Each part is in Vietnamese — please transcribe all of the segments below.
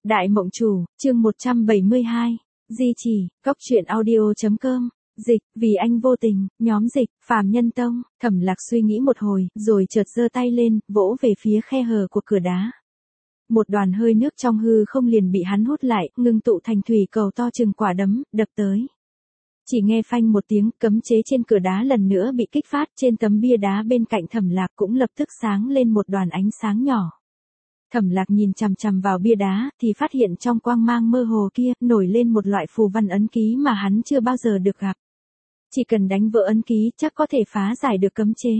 Đại Mộng Chủ, chương 172, Di Chỉ, Cốc truyện audio.com, dịch, vì anh vô tình, nhóm dịch, Phàm Nhân Tông. Thẩm Lạc suy nghĩ một hồi, rồi chợt giơ tay lên, vỗ về phía khe hở của cửa đá. Một đoàn hơi nước trong hư không liền bị hắn hút lại, ngưng tụ thành thủy cầu to chừng quả đấm, đập tới. Chỉ nghe phanh một tiếng, cấm chế trên cửa đá lần nữa bị kích phát, trên tấm bia đá bên cạnh Thẩm Lạc cũng lập tức sáng lên một đoàn ánh sáng nhỏ. Thẩm Lạc nhìn chằm chằm vào bia đá, thì phát hiện trong quang mang mơ hồ kia, nổi lên một loại phù văn ấn ký mà hắn chưa bao giờ được gặp. Chỉ cần đánh vỡ ấn ký, chắc có thể phá giải được cấm chế.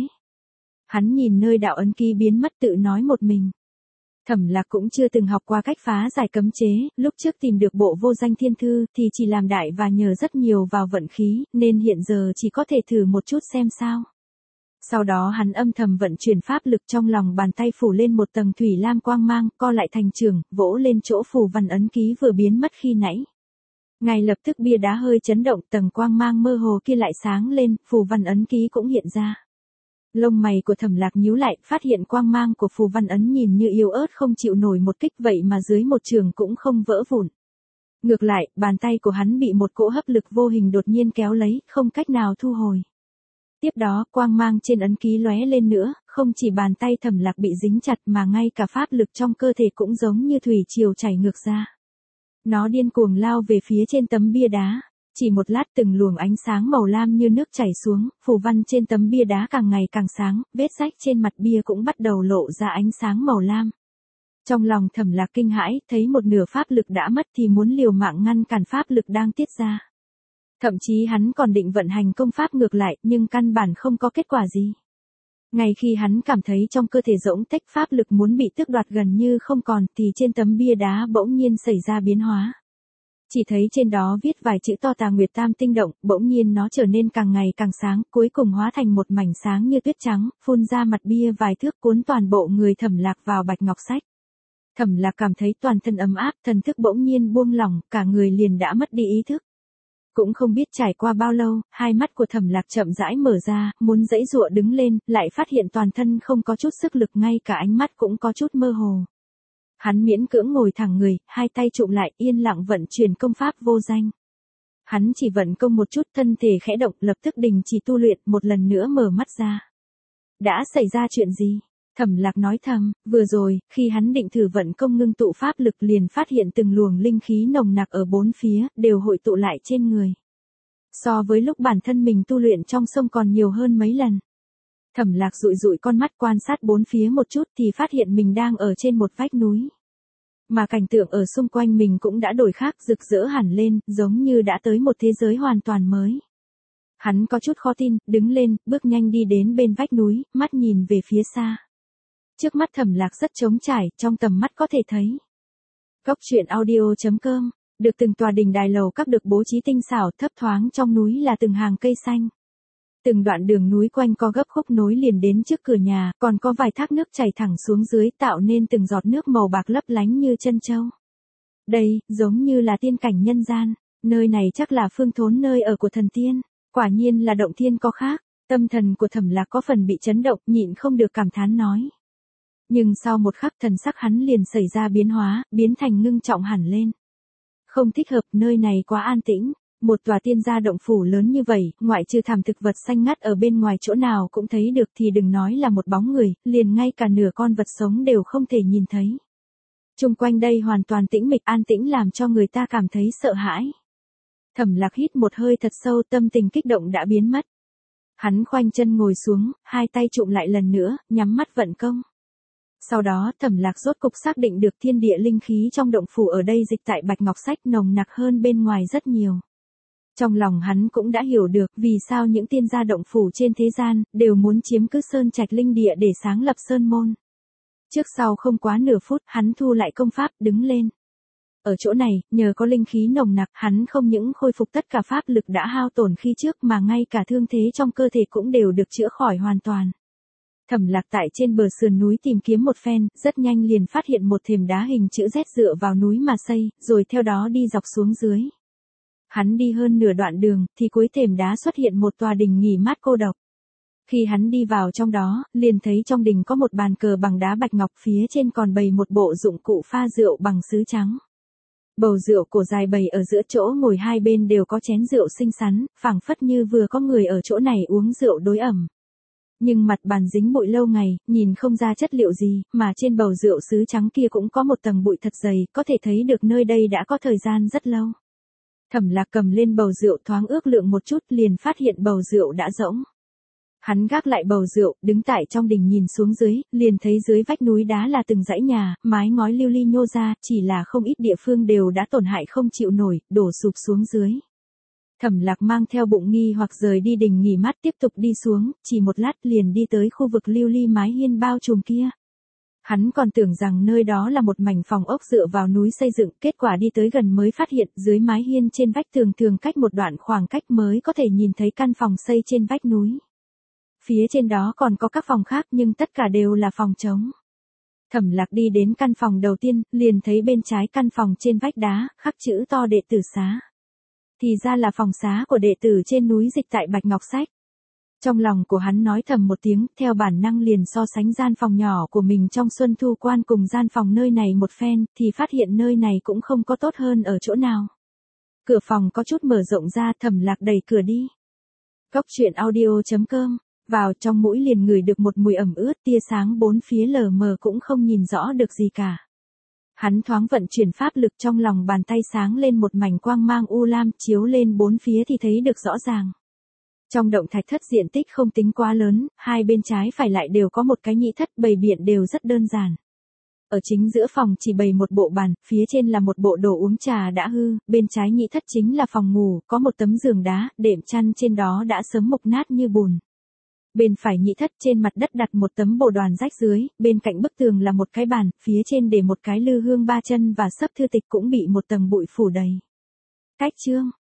Hắn nhìn nơi đạo ấn ký biến mất tự nói một mình. Thẩm Lạc cũng chưa từng học qua cách phá giải cấm chế, lúc trước tìm được bộ vô danh thiên thư, thì chỉ làm đại và nhờ rất nhiều vào vận khí, nên hiện giờ chỉ có thể thử một chút xem sao. Sau đó hắn âm thầm vận chuyển pháp lực trong lòng bàn tay phủ lên một tầng thủy lam quang mang, co lại thành trường, vỗ lên chỗ phù văn ấn ký vừa biến mất khi nãy. Ngay lập tức bia đá hơi chấn động, tầng quang mang mơ hồ kia lại sáng lên, phù văn ấn ký cũng hiện ra. Lông mày của Thẩm Lạc nhíu lại, phát hiện quang mang của phù văn ấn nhìn như yếu ớt không chịu nổi một kích, vậy mà dưới một trường cũng không vỡ vụn. Ngược lại, bàn tay của hắn bị một cỗ hấp lực vô hình đột nhiên kéo lấy, không cách nào thu hồi. Tiếp đó, quang mang trên ấn ký lóe lên nữa, không chỉ bàn tay Thẩm Lạc bị dính chặt mà ngay cả pháp lực trong cơ thể cũng giống như thủy triều chảy ngược ra. Nó điên cuồng lao về phía trên tấm bia đá. Chỉ một lát từng luồng ánh sáng màu lam như nước chảy xuống, phù văn trên tấm bia đá càng ngày càng sáng, vết rách trên mặt bia cũng bắt đầu lộ ra ánh sáng màu lam. Trong lòng Thẩm Lạc kinh hãi, thấy một nửa pháp lực đã mất thì muốn liều mạng ngăn cản pháp lực đang tiết ra. Thậm chí hắn còn định vận hành công pháp ngược lại, nhưng căn bản không có kết quả gì. Ngay khi hắn cảm thấy trong cơ thể rỗng tách pháp lực muốn bị tước đoạt gần như không còn, thì trên tấm bia đá bỗng nhiên xảy ra biến hóa. Chỉ thấy trên đó viết vài chữ to Tà Nguyệt Tam Tinh Động, bỗng nhiên nó trở nên càng ngày càng sáng, cuối cùng hóa thành một mảnh sáng như tuyết trắng, phun ra mặt bia vài thước cuốn toàn bộ người Thẩm Lạc vào bạch ngọc sách. Thẩm Lạc cảm thấy toàn thân ấm áp, thần thức bỗng nhiên buông lỏng, cả người liền đã mất đi ý thức. Cũng không biết trải qua bao lâu, hai mắt của Thẩm Lạc chậm rãi mở ra, muốn giãy giụa đứng lên, lại phát hiện toàn thân không có chút sức lực, ngay cả ánh mắt cũng có chút mơ hồ. Hắn miễn cưỡng ngồi thẳng người, hai tay chụm lại, yên lặng vận chuyển công pháp vô danh. Hắn chỉ vận công một chút, thân thể khẽ động, lập tức đình chỉ tu luyện, một lần nữa mở mắt ra. Đã xảy ra chuyện gì? Thẩm Lạc nói thầm, vừa rồi, khi hắn định thử vận công ngưng tụ pháp lực liền phát hiện từng luồng linh khí nồng nặc ở bốn phía, đều hội tụ lại trên người. So với lúc bản thân mình tu luyện trong sông còn nhiều hơn mấy lần. Thẩm Lạc dụi dụi con mắt quan sát bốn phía một chút thì phát hiện mình đang ở trên một vách núi. Mà cảnh tượng ở xung quanh mình cũng đã đổi khác, rực rỡ hẳn lên, giống như đã tới một thế giới hoàn toàn mới. Hắn có chút khó tin, đứng lên, bước nhanh đi đến bên vách núi, mắt nhìn về phía xa. Trước mắt Thẩm Lạc rất trống trải, trong tầm mắt có thể thấy. Cốc truyện audio.com, được từng tòa đình đài lầu các được bố trí tinh xảo, thấp thoáng trong núi là từng hàng cây xanh. Từng đoạn đường núi quanh co gấp khúc nối liền đến trước cửa nhà, còn có vài thác nước chảy thẳng xuống dưới tạo nên từng giọt nước màu bạc lấp lánh như chân châu. Đây, giống như là tiên cảnh nhân gian, nơi này chắc là phương thốn nơi ở của thần tiên, quả nhiên là động thiên có khác. Tâm thần của Thẩm Lạc có phần bị chấn động, nhịn không được cảm thán nói. Nhưng sau một khắc thần sắc hắn liền xảy ra biến hóa, biến thành ngưng trọng hẳn lên. Không thích hợp, nơi này quá an tĩnh. Một tòa tiên gia động phủ lớn như vậy, ngoại trừ thảm thực vật xanh ngắt ở bên ngoài chỗ nào cũng thấy được thì đừng nói là một bóng người, liền ngay cả nửa con vật sống đều không thể nhìn thấy. Chung quanh đây hoàn toàn tĩnh mịch, an tĩnh làm cho người ta cảm thấy sợ hãi. Thẩm Lạc hít một hơi thật sâu, tâm tình kích động đã biến mất. Hắn khoanh chân ngồi xuống, hai tay chụm lại lần nữa, nhắm mắt vận công. Sau đó Thẩm Lạc rốt cục xác định được thiên địa linh khí trong động phủ ở đây dịch tại bạch ngọc sách nồng nặc hơn bên ngoài rất nhiều. Trong lòng hắn cũng đã hiểu được vì sao những tiên gia động phủ trên thế gian đều muốn chiếm cứ sơn trạch linh địa để sáng lập sơn môn. Trước sau không quá nửa phút, hắn thu lại công pháp, đứng lên. Ở chỗ này, nhờ có linh khí nồng nặc, hắn không những khôi phục tất cả pháp lực đã hao tổn khi trước mà ngay cả thương thế trong cơ thể cũng đều được chữa khỏi hoàn toàn. Thẩm Lạc tại trên bờ sườn núi tìm kiếm một phen, rất nhanh liền phát hiện một thềm đá hình chữ Z dựa vào núi mà xây, rồi theo đó đi dọc xuống dưới. Hắn đi hơn nửa đoạn đường, thì cuối thềm đá xuất hiện một tòa đình nghỉ mát cô độc. Khi hắn đi vào trong đó, liền thấy trong đình có một bàn cờ bằng đá bạch ngọc, phía trên còn bày một bộ dụng cụ pha rượu bằng sứ trắng. Bầu rượu cổ dài bày ở giữa chỗ ngồi, hai bên đều có chén rượu xinh xắn, phảng phất như vừa có người ở chỗ này uống rượu đối ẩm. Nhưng mặt bàn dính bụi lâu ngày, nhìn không ra chất liệu gì, mà trên bầu rượu sứ trắng kia cũng có một tầng bụi thật dày, có thể thấy được nơi đây đã có thời gian rất lâu. Thẩm Lạc cầm lên bầu rượu thoáng ước lượng một chút, liền phát hiện bầu rượu đã rỗng. Hắn gác lại bầu rượu, đứng tại trong đình nhìn xuống dưới, liền thấy dưới vách núi đá là từng dãy nhà, mái ngói lưu ly nhô ra, chỉ là không ít địa phương đều đã tổn hại không chịu nổi, đổ sụp xuống dưới. Thẩm Lạc mang theo bụng nghi hoặc rời đi đình nghỉ mát, tiếp tục đi xuống, chỉ một lát liền đi tới khu vực lưu ly mái hiên bao trùm kia. Hắn còn tưởng rằng nơi đó là một mảnh phòng ốc dựa vào núi xây dựng, kết quả đi tới gần mới phát hiện dưới mái hiên trên vách tường thường cách một đoạn khoảng cách mới có thể nhìn thấy căn phòng xây trên vách núi. Phía trên đó còn có các phòng khác nhưng tất cả đều là phòng trống. Thẩm Lạc đi đến căn phòng đầu tiên, liền thấy bên trái căn phòng trên vách đá, khắc chữ to đệ tử xá. Thì ra là phòng xá của đệ tử trên núi Dịch tại Bạch Ngọc Sách. Trong lòng của hắn nói thầm một tiếng, theo bản năng liền so sánh gian phòng nhỏ của mình trong Xuân Thu Quan cùng gian phòng nơi này một phen, thì phát hiện nơi này cũng không có tốt hơn ở chỗ nào. Cửa phòng có chút mở rộng ra, Thẩm Lạc đẩy cửa đi. Cốc truyện audio.com, vào trong mũi liền ngửi được một mùi ẩm ướt, tia sáng bốn phía lờ mờ cũng không nhìn rõ được gì cả. Hắn thoáng vận chuyển pháp lực, trong lòng bàn tay sáng lên một mảnh quang mang u lam, chiếu lên bốn phía thì thấy được rõ ràng. Trong động thạch thất diện tích không tính quá lớn, hai bên trái phải lại đều có một cái nhị thất, bày biện đều rất đơn giản. Ở chính giữa phòng chỉ bày một bộ bàn, phía trên là một bộ đồ uống trà đã hư, bên trái nhị thất chính là phòng ngủ, có một tấm giường đá, đệm chăn trên đó đã sớm mục nát như bùn. Bên phải nhị thất trên mặt đất đặt một tấm bồ đoàn rách dưới, bên cạnh bức tường là một cái bàn, phía trên để một cái lư hương ba chân và sấp thư tịch cũng bị một tầng bụi phủ đầy. Cách chương